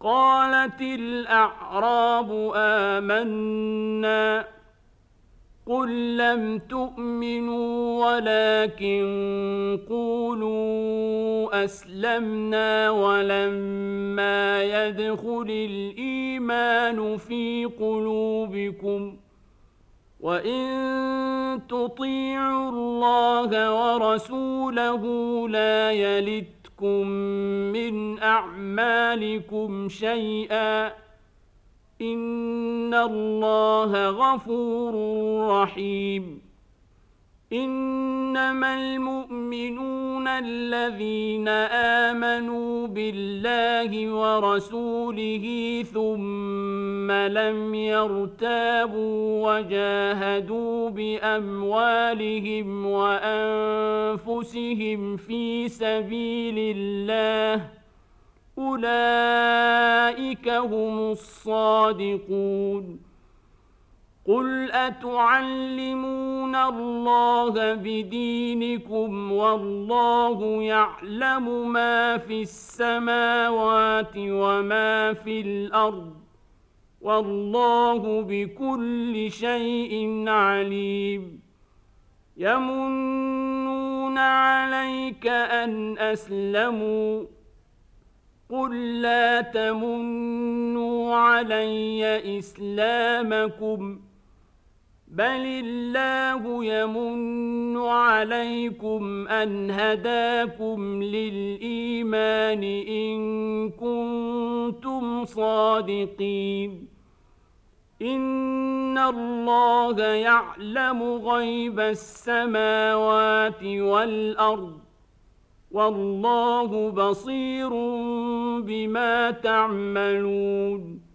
قالت الأعراب آمنا قل لم تؤمنوا ولكن قولوا أسلمنا ولما يدخل الإيمان في قلوبكم وإن تطيعوا الله ورسوله لا يلتكم من أعمالكم شيئا إن الله غفور رحيم إنما المؤمنون الذين آمنوا بالله ورسوله ثم لم يرتابوا وجاهدوا بأموالهم وأنفسهم في سبيل الله أولئك هم الصادقون قل أتعلمون الله بدينكم والله يعلم ما في السماوات وما في الأرض والله بكل شيء عليم يمنون عليك أن أسلموا قل لا تمنوا علي إسلامكم بل الله يمن عليكم أن هداكم للإيمان إن كنتم صادقين إن الله يعلم غيب السماوات والأرض والله بصير بما تعملون